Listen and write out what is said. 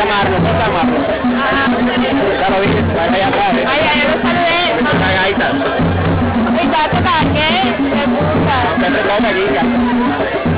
Marlon, ¿cómo está Marlon? Ya lo vi, vaya allá atrás. Vaya, yo lo saludé. Una gaita. Y ya te cagué, me gusta. Siempre come aquí,